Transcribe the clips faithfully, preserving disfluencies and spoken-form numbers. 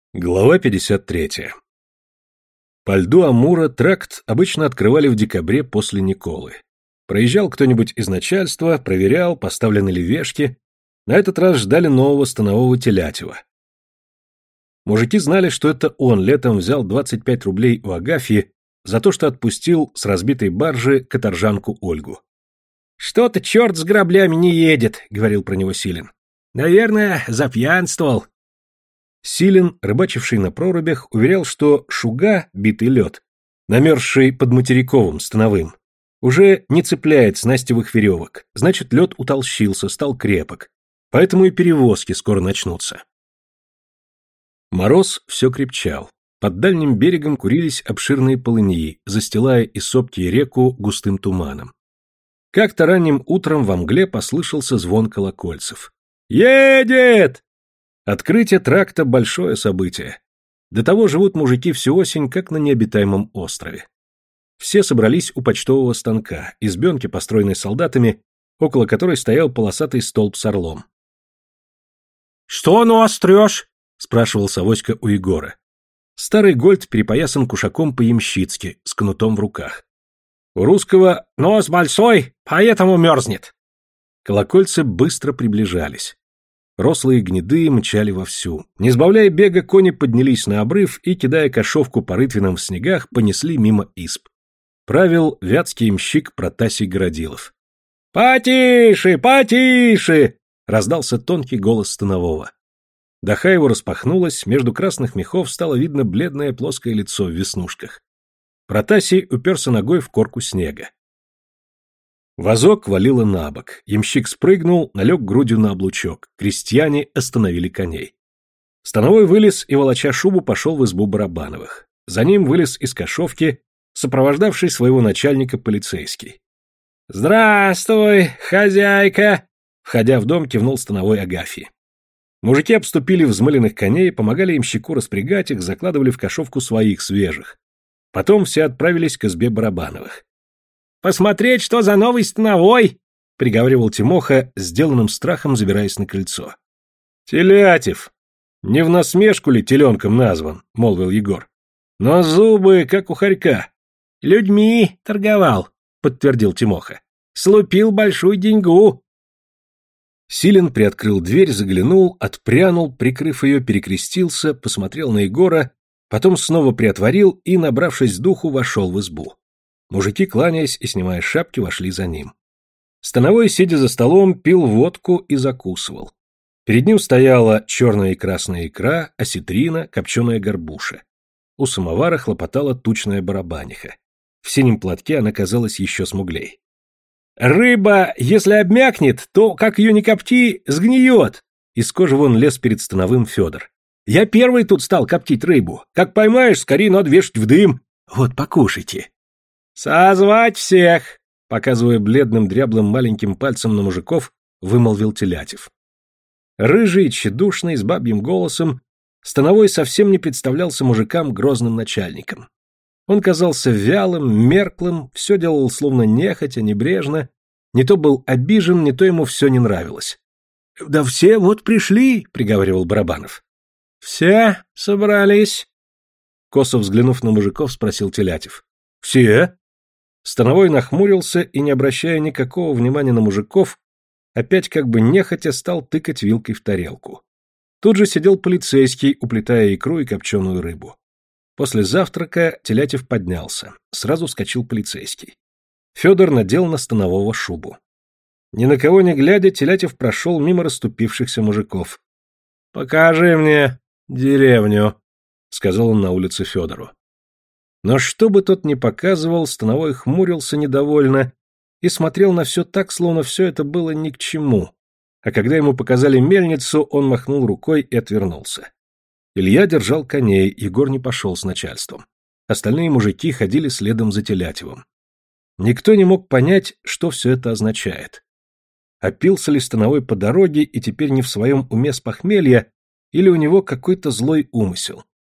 Глава пятьдесят третья. По льду Амура тракт обычно открывали в декабре после Николы. Проезжал кто-нибудь из начальства, проверял, поставлены ли вешки. На этот раз ждали нового станового Телятева. Мужики знали, что это он летом взял двадцать пять рублей у Агафьи за то, что отпустил с разбитой баржи каторжанку Ольгу. «Что-то черт с граблями не едет», — говорил про него Силин. «Наверное, запьянствовал». Силин, рыбачивший на прорубях, уверял, что шуга, битый лед, намерзший под материковым становым, уже не цепляет снастевых веревок, значит, лед утолщился, стал крепок, поэтому и перевозки скоро начнутся. Мороз все крепчал. Под дальним берегом курились обширные полыньи, застилая и сопки и реку густым туманом. Как-то ранним утром во мгле послышался звон колокольцев. «Едет!» Открытие тракта – большое событие. До того живут мужики всю осень, как на необитаемом острове. Все собрались у почтового станка, избенки, построенной солдатами, около которой стоял полосатый столб с орлом. «Что нос трешь?» – спрашивал Савоська у Егора. Старый Гольд перепоясан кушаком по-ямщицки, с кнутом в руках. У русского нос большой, поэтому мерзнет. Колокольцы быстро приближались. Рослые гнеды мчали вовсю. Не сбавляя бега, кони поднялись на обрыв и, кидая кошовку по рытвинам в снегах, понесли мимо изб. Правил вятский ямщик Протасий Городилов. «Потише, потише!» — раздался тонкий голос станового. Даха его распахнулась, между красных мехов стало видно бледное плоское лицо в веснушках. Протасий уперся ногой в корку снега. Возок валило на бок, ямщик спрыгнул, налег грудью на облучок, крестьяне остановили коней. Становой вылез и, волоча шубу, пошел в избу Барабановых. За ним вылез из кошовки, сопровождавший своего начальника полицейский. «Здравствуй, хозяйка!» Входя в дом, кивнул Становой Агафьи. Мужики обступили взмыленных коней, помогали ямщику распрягать их, закладывали в кошовку своих свежих. Потом все отправились к избе Барабановых. «Посмотреть, что за новый становой!» — приговаривал Тимоха, сделанным страхом забираясь на крыльцо. «Телятев! Не в насмешку ли теленком назван?» — молвил Егор. «Но зубы, как у хорька». «Людьми торговал», — подтвердил Тимоха. «Слупил большую деньгу». Силин приоткрыл дверь, заглянул, отпрянул, прикрыв ее, перекрестился, посмотрел на Егора, потом снова приотворил и, набравшись духу, вошел в избу. Мужики, кланяясь и снимая шапки, вошли за ним. Становой, сидя за столом, пил водку и закусывал. Перед ним стояла черная и красная икра, осетрина, копченая горбуша. У самовара хлопотала тучная барабаниха. В синем платке она казалась еще смуглей. «Рыба, если обмякнет, то, как ее ни копти, сгниет!» Из кожи вон лез перед Становым Федор. «Я первый тут стал коптить рыбу. Как поймаешь, скорее надо вешать в дым. Вот, покушайте». «Созвать всех!» — показывая бледным дряблым маленьким пальцем на мужиков, вымолвил Телятев. Рыжий, тщедушный, с бабьим голосом, Становой совсем не представлялся мужикам грозным начальником. Он казался вялым, мерклым, все делал словно нехотя, небрежно, не то был обижен, не то ему все не нравилось. «Да все вот пришли», — приговаривал Барабанов. «Все собрались?» Косо взглянув на мужиков, спросил Телятев. «Все?» Становой нахмурился и, не обращая никакого внимания на мужиков, опять как бы нехотя стал тыкать вилкой в тарелку. Тут же сидел полицейский, уплетая икру и копченую рыбу. После завтрака Телятев поднялся. Сразу вскочил полицейский. Федор надел на Станового шубу. Ни на кого не глядя, Телятев прошел мимо расступившихся мужиков. «Покажи мне деревню», — сказал он на улице Федору. Но что бы тот ни показывал, Становой хмурился недовольно и смотрел на все так, словно все это было ни к чему. А когда ему показали мельницу, он махнул рукой и отвернулся. Илья держал коней, Егор не пошел с начальством. Остальные мужики ходили следом за Телятевым. Никто не мог понять, что все это означает. Опился ли Становой по дороге и теперь не в своем уме с похмелья, или у него какой-то злой умысел.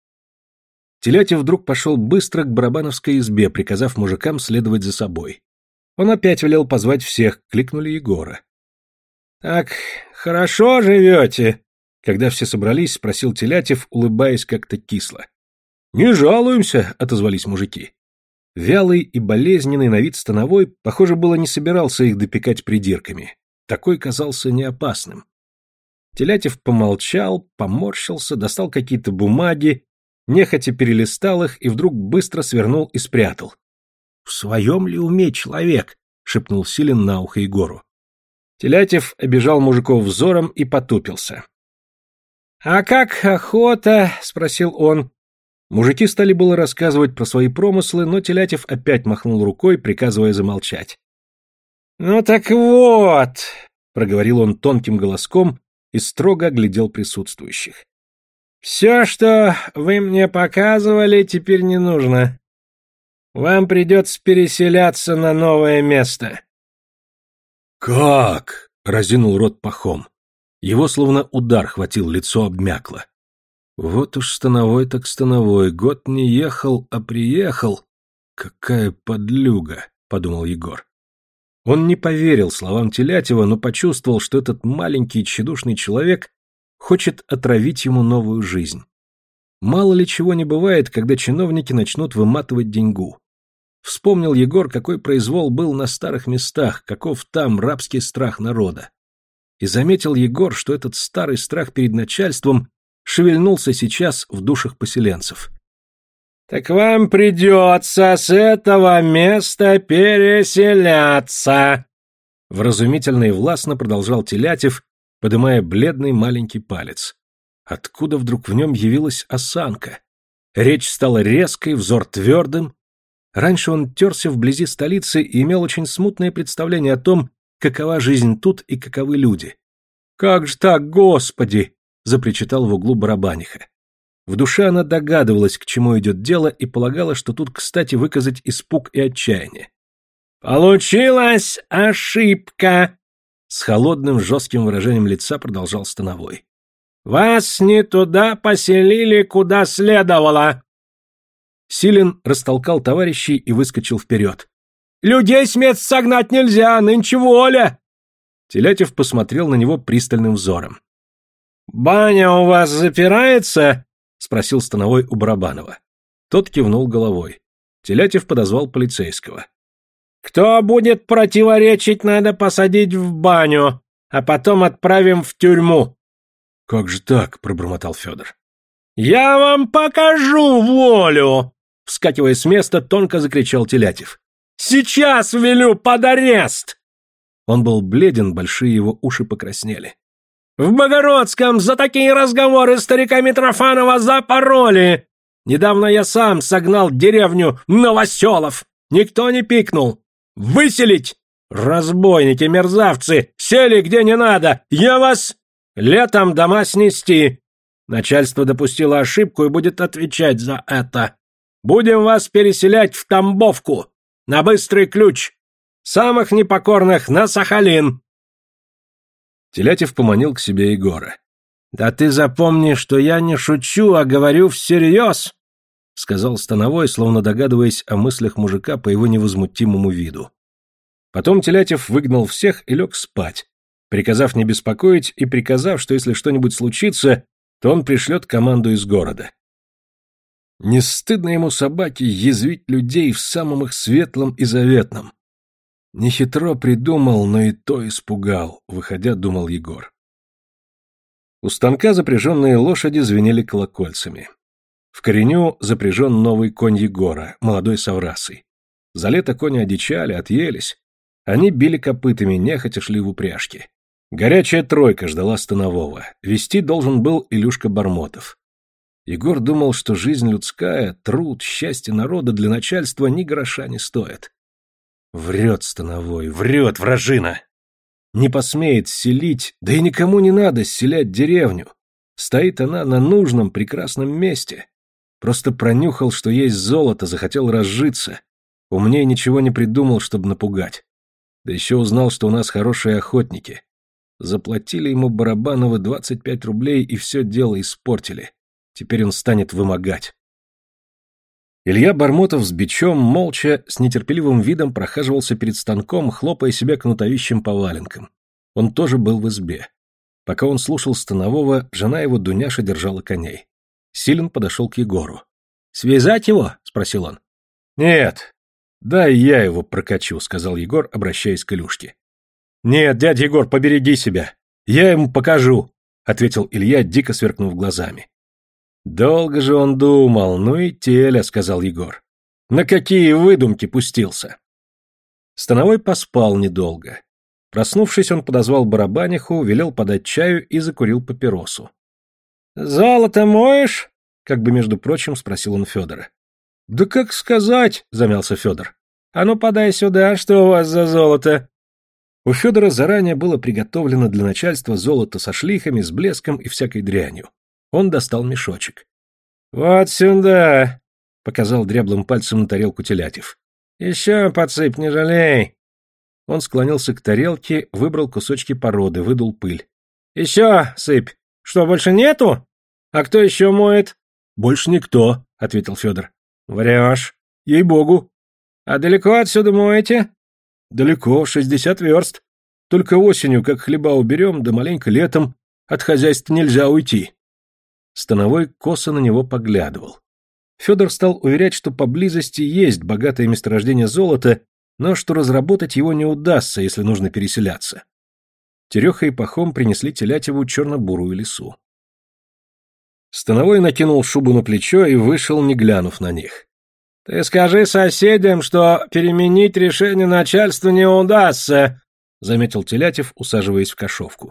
Телятев вдруг пошел быстро к барабановской избе, приказав мужикам следовать за собой. Он опять велел позвать всех, кликнули Егора. — Так хорошо живете, Когда все собрались, спросил Телятев, улыбаясь как-то кисло. «Не жалуемся», — отозвались мужики. Вялый и болезненный на вид становой, похоже, было не собирался их допекать придирками. Такой казался неопасным. Телятев помолчал, поморщился, достал какие-то бумаги, нехотя перелистал их и вдруг быстро свернул и спрятал. — В своем ли уме человек? — шепнул Силин на ухо Егору. Телятев обежал мужиков взором и потупился. — А как охота? — спросил он. Мужики стали было рассказывать про свои промыслы, но Телятев опять махнул рукой, приказывая замолчать. — Ну так вот, — проговорил он тонким голоском и строго оглядел присутствующих. — Все, что вы мне показывали, теперь не нужно. Вам придется переселяться на новое место. — Как? — разинул рот Пахом. Его словно удар хватил, лицо обмякло. Вот уж становой так становой, год не ехал, а приехал. Какая подлюга, — подумал Егор. Он не поверил словам Телятева, но почувствовал, что этот маленький тщедушный человек хочет отравить ему новую жизнь. Мало ли чего не бывает, когда чиновники начнут выматывать деньгу. Вспомнил Егор, какой произвол был на старых местах, каков там рабский страх народа. И заметил Егор, что этот старый страх перед начальством шевельнулся сейчас в душах поселенцев. — Так вам придется с этого места переселяться, — вразумительно и властно продолжал Телятев, подымая бледный маленький палец. Откуда вдруг в нем явилась осанка? Речь стала резкой, взор твердым. Раньше он терся вблизи столицы и имел очень смутное представление о том, какова жизнь тут и каковы люди. «Как же так, Господи!» — запричитал в углу барабаниха. В душе она догадывалась, к чему идет дело, и полагала, что тут кстати выказать испуг и отчаяние. «Получилась ошибка!» С холодным жестким выражением лица продолжал Становой. «Вас не туда поселили, куда следовало!» Силин растолкал товарищей и выскочил вперед. «Людей с мест согнать нельзя, нынче воля!» Телятев посмотрел на него пристальным взором. «Баня у вас запирается?» — спросил Становой у Барабанова. Тот кивнул головой. Телятев подозвал полицейского. «Кто будет противоречить, надо посадить в баню, а потом отправим в тюрьму». «Как же так?» — пробормотал Федор. «Я вам покажу волю!» — вскакивая с места, тонко закричал Телятев. «Сейчас велю под арест!» Он был бледен, большие его уши покраснели. «В Богородском за такие разговоры старика Митрофанова запороли! Недавно я сам согнал деревню Новоселов. Никто не пикнул. Выселить! Разбойники, мерзавцы, сели где не надо! Я вас... Летом дома снести! Начальство допустило ошибку и будет отвечать за это. Будем вас переселять в Тамбовку, на быстрый ключ. Самых непокорных на Сахалин!» Телятев поманил к себе Егора. «Да ты запомни, что я не шучу, а говорю всерьез!» — сказал Становой, словно догадываясь о мыслях мужика по его невозмутимому виду. Потом Телятев выгнал всех и лег спать, приказав не беспокоить и приказав, что если что-нибудь случится, то он пришлет команду из города. Не стыдно ему, собаке, язвить людей в самом их светлом и заветном. Нехитро придумал, но и то испугал, выходя, думал Егор. У станка запряженные лошади звенели колокольцами. В кореню запряжен новый конь Егора, молодой соврасый. За лето кони одичали, отъелись. Они били копытами, нехотя шли в упряжке. Горячая тройка ждала Станового. Вести должен был Илюшка Бармотов. Егор думал, что жизнь людская, труд, счастье народа для начальства ни гроша не стоит. Врет Становой, врет, вражина. Не посмеет селить, да и никому не надо селять деревню. Стоит она на нужном, прекрасном месте. Просто пронюхал, что есть золото, захотел разжиться. Умнее ничего не придумал, чтобы напугать. Да еще узнал, что у нас хорошие охотники. Заплатили ему Барабановы двадцать пять рублей и все дело испортили. Теперь он станет вымогать. Илья Бармотов с бичом, молча, с нетерпеливым видом прохаживался перед станком, хлопая себя кнутовищем по валенкам. Он тоже был в избе. Пока он слушал Станового, жена его Дуняша держала коней. Силин подошел к Егору. «Связать его?» — спросил он. «Нет. Дай я его прокачу», — сказал Егор, обращаясь к Илюшке. «Нет, дядя Егор, побереги себя. Я ему покажу», — ответил Илья, дико сверкнув глазами. «Долго же он думал, ну и теля», — сказал Егор. «На какие выдумки пустился?» Становой поспал недолго. Проснувшись, он подозвал барабаниху, велел подать чаю и закурил папиросу. «Золото моешь?» — как бы, между прочим, спросил он Федора. «Да как сказать?» — замялся Федор. «А ну подай сюда, что у вас за золото?» У Федора заранее было приготовлено для начальства золото со шлихами, с блеском и всякой дрянью. Он достал мешочек. «Вот сюда!» — показал дряблым пальцем на тарелку Телятев. «Еще подсыпь, не жалей!» Он склонился к тарелке, выбрал кусочки породы, выдул пыль. «Еще сыпь! Что, больше нету? А кто еще моет?» «Больше никто», — ответил Федор. «Врешь. Ей-богу». «А далеко отсюда моете?» «Далеко, шестьдесят верст. Только осенью, как хлеба уберем, да маленько летом, от хозяйства нельзя уйти». Становой косо на него поглядывал. Федор стал уверять, что поблизости есть богатое месторождение золота, но что разработать его не удастся, если нужно переселяться. Тереха и Пахом принесли Телятеву черно-бурую лису. Становой накинул шубу на плечо и вышел, не глянув на них. «Ты скажи соседям, что переменить решение начальства не удастся», — заметил Телятев, усаживаясь в кошовку.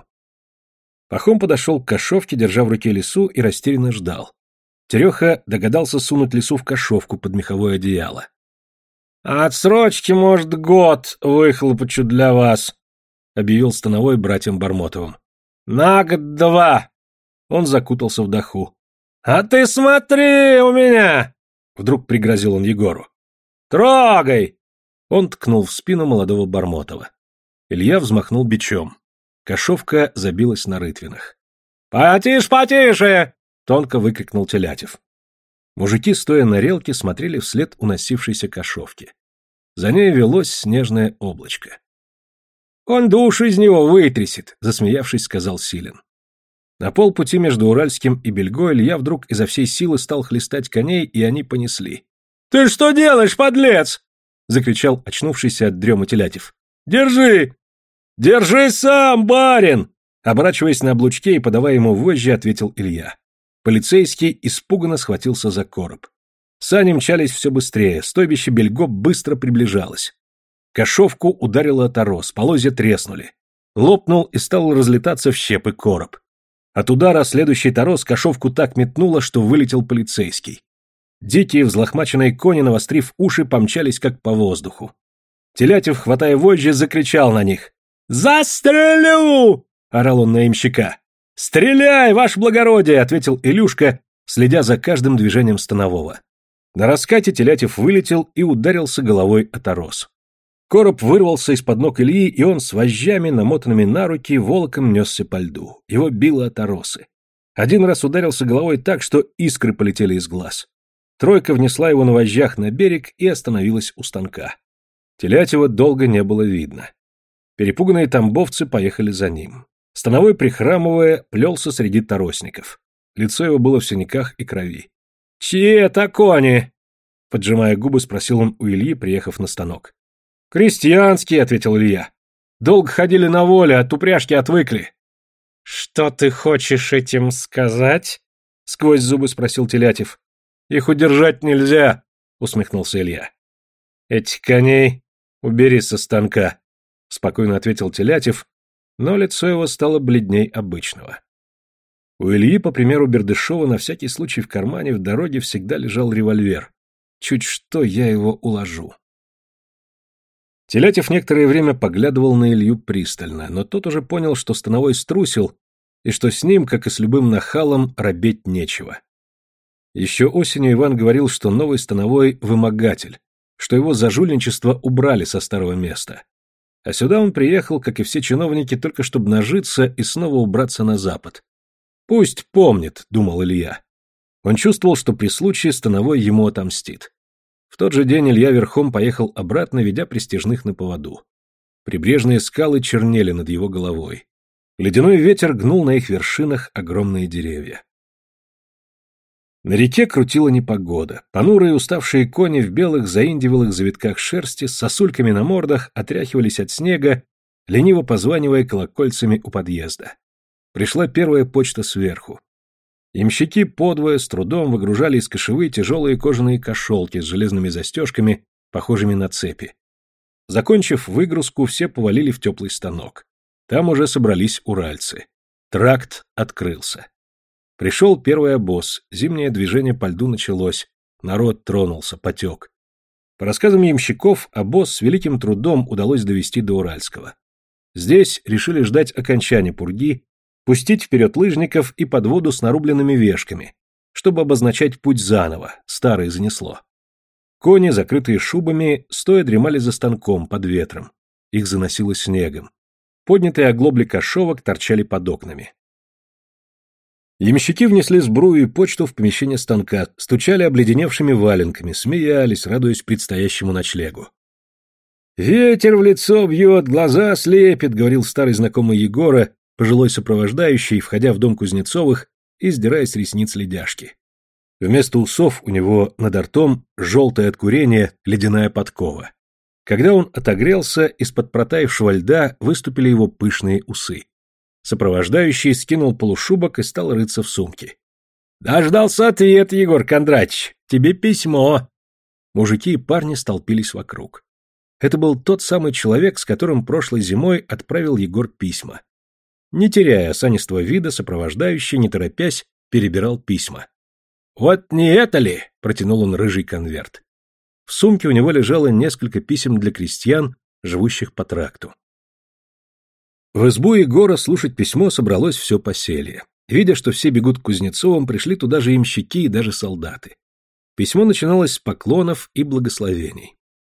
Пахом подошел к кошовке, держа в руке лису, и растерянно ждал. Тереха догадался сунуть лису в кошовку под меховое одеяло. «Отсрочки, может, год выхлопочу для вас», — объявил Становой братьям Бармотовым. «На год-два!» Он закутался в доху. «А ты смотри у меня!» Вдруг пригрозил он Егору. «Трогай!» Он ткнул в спину молодого Бармотова. Илья взмахнул бичом. Кошовка забилась на рытвинах. «Потише, потише!» — тонко выкрикнул Телятев. Мужики, стоя на релке, смотрели вслед уносившейся кошовки. За ней велось снежное облачко. «Он душу из него вытрясет», — засмеявшись, сказал Силин. На полпути между Уральским и Бельгой Илья вдруг изо всей силы стал хлестать коней, и они понесли. «Ты что делаешь, подлец?» — закричал очнувшийся от дремы Телятев. «Держи!» «Держи сам, барин!» Оборачиваясь на облучке и подавая ему вожжи, ответил Илья. Полицейский испуганно схватился за короб. Сани мчались все быстрее, стойбище Бельго быстро приближалось. Кошовку ударило торос, полозья треснули. Лопнул и стал разлетаться в щепы короб. От удара следующий торос кошовку так метнуло, что вылетел полицейский. Дикие взлохмаченные кони, навострив уши, помчались как по воздуху. Телятев, хватая вожжи, закричал на них. «Застрелю!» — орал он на имщика. «Стреляй, ваше благородие!» — ответил Илюшка, следя за каждым движением Станового. На раскате Телятев вылетел и ударился головой о торос. Короб вырвался из-под ног Ильи, и он с вожжами, намотанными на руки, волоком несся по льду. Его било о торосы. Один раз ударился головой так, что искры полетели из глаз. Тройка внесла его на вожжах на берег и остановилась у станка. Телятева долго не было видно. Перепуганные тамбовцы поехали за ним. Становой, прихрамывая, плелся среди торосников. Лицо его было в синяках и крови. «Чьи это кони?» — поджимая губы, спросил он у Ильи, приехав на станок. «Крестьянские», — ответил Илья. «Долго ходили на воле, от упряжки отвыкли». «Что ты хочешь этим сказать?» — сквозь зубы спросил Телятев. «Их удержать нельзя», — усмехнулся Илья. «Этих коней убери со станка», — спокойно ответил Телятев, но лицо его стало бледней обычного. У Ильи, по примеру Бердышева, на всякий случай в кармане в дороге всегда лежал револьвер. Чуть что я его уложу. Телятев некоторое время поглядывал на Илью пристально, но тот уже понял, что Становой струсил, и что с ним, как и с любым нахалом, робеть нечего. Еще осенью Иван говорил, что новый Становой — вымогатель, что его за жульничество убрали со старого места. А сюда он приехал, как и все чиновники, только чтобы нажиться и снова убраться на запад. «Пусть помнит», — думал Илья. Он чувствовал, что при случае Становой ему отомстит. В тот же день Илья верхом поехал обратно, ведя пристяжных на поводу. Прибрежные скалы чернели над его головой. Ледяной ветер гнул на их вершинах огромные деревья. На реке крутила непогода. Понурые уставшие кони в белых заиндивелых завитках шерсти с сосульками на мордах отряхивались от снега, лениво позванивая колокольцами у подъезда. Пришла первая почта сверху. Ямщики подвое с трудом выгружали из кошевы тяжелые кожаные кошелки с железными застежками, похожими на цепи. Закончив выгрузку, все повалили в теплый станок. Там уже собрались уральцы. Тракт открылся. Пришел первый обоз, зимнее движение по льду началось, народ тронулся, потек. По рассказам ямщиков, обоз с великим трудом удалось довести до Уральского. Здесь решили ждать окончания пурги, пустить вперед лыжников и подводу с нарубленными вешками, чтобы обозначать путь заново, старый занесло. Кони, закрытые шубами, стоя дремали за станком под ветром. Их заносило снегом. Поднятые оглобли кошовок торчали под окнами. Ямщики внесли сбрую и почту в помещение станка, стучали обледеневшими валенками, смеялись, радуясь предстоящему ночлегу. «Ветер в лицо бьет, глаза слепит», — говорил старый знакомый Егора, пожилой сопровождающий, входя в дом Кузнецовых и сдирая с ресниц ледяшки. Вместо усов у него над ртом желтая от курения ледяная подкова. Когда он отогрелся, из-под протаявшего льда выступили его пышные усы. Сопровождающий скинул полушубок и стал рыться в сумке. «Дождался ответ, Егор Кондратьевич! Тебе письмо!» Мужики и парни столпились вокруг. Это был тот самый человек, с которым прошлой зимой отправил Егор письма. Не теряя осанистого вида, сопровождающий, не торопясь, перебирал письма. «Вот не это ли?» — протянул он рыжий конверт. В сумке у него лежало несколько писем для крестьян, живущих по тракту. В избу Егора слушать письмо собралось все поселье. Видя, что все бегут к Кузнецовым, пришли туда же ямщики и даже солдаты. Письмо начиналось с поклонов и благословений.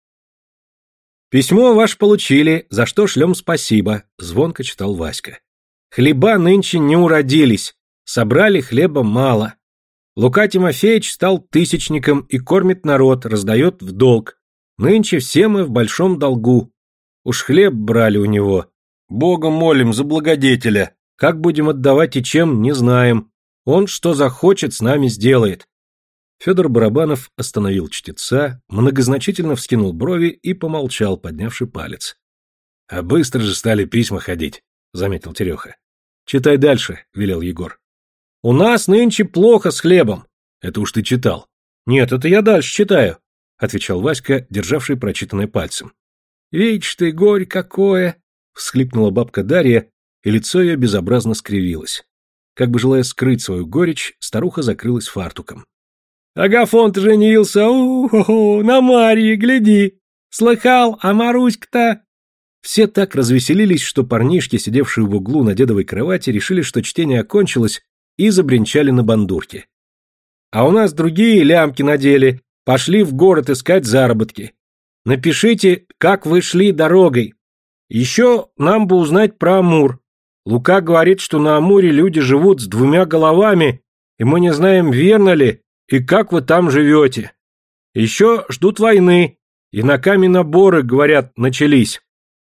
«Письмо ваше получили, за что шлем спасибо», — звонко читал Васька. «Хлеба нынче не уродились, собрали хлеба мало. Лука Тимофеевич стал тысячником и кормит народ, раздает в долг. Нынче все мы в большом долгу. Уж хлеб брали у него. Бога молим за благодетеля. Как будем отдавать и чем, не знаем. Он что захочет, с нами сделает». Федор Барабанов остановил чтеца, многозначительно вскинул брови и помолчал, поднявший палец. — А быстро же стали письма ходить, — заметил Тереха. — Читай дальше, — велел Егор. — У нас нынче плохо с хлебом. — Это уж ты читал. — Нет, это я дальше читаю, — отвечал Васька, державший прочитанное пальцем. — Видишь ты, горе какое! — всхлипнула бабка Дарья, и лицо ее безобразно скривилось. Как бы желая скрыть свою горечь, старуха закрылась фартуком. Агафон-то женился, у-ху-ху, на Марье, гляди. Слыхал, а Маруська-то... Все так развеселились, что парнишки, сидевшие в углу на дедовой кровати, решили, что чтение окончилось, и забринчали на бандурке. А у нас другие лямки надели, пошли в город искать заработки. Напишите, как вы шли дорогой. Еще нам бы узнать про Амур. Лука говорит, что на Амуре люди живут с двумя головами, и мы не знаем, верно ли, и как вы там живете. Еще ждут войны, и на каменоборы, говорят, начались.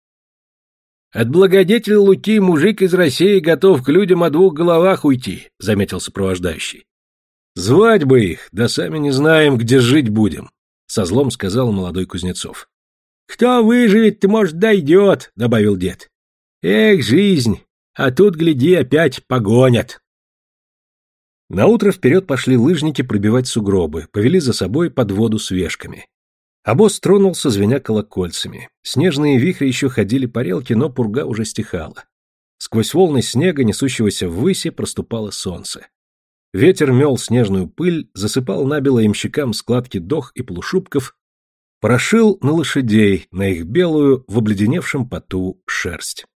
От благодетеля Луки мужик из России готов к людям о двух головах уйти, заметил сопровождающий. Звать бы их, да сами не знаем, где жить будем, со злом сказал молодой Кузнецов. Кто выживет, может, дойдет, добавил дед. Эх, жизнь, а тут, гляди, опять погонят. Наутро вперед пошли лыжники пробивать сугробы, повели за собой подводу с вешками. Обоз тронулся, звеня колокольцами. Снежные вихри еще ходили по релке, но пурга уже стихала. Сквозь волны снега, несущегося ввыси, проступало солнце. Ветер мел снежную пыль, засыпал набело ямщикам складки дох и полушубков, порошил на лошадей, на их белую, в обледеневшем поту шерсть.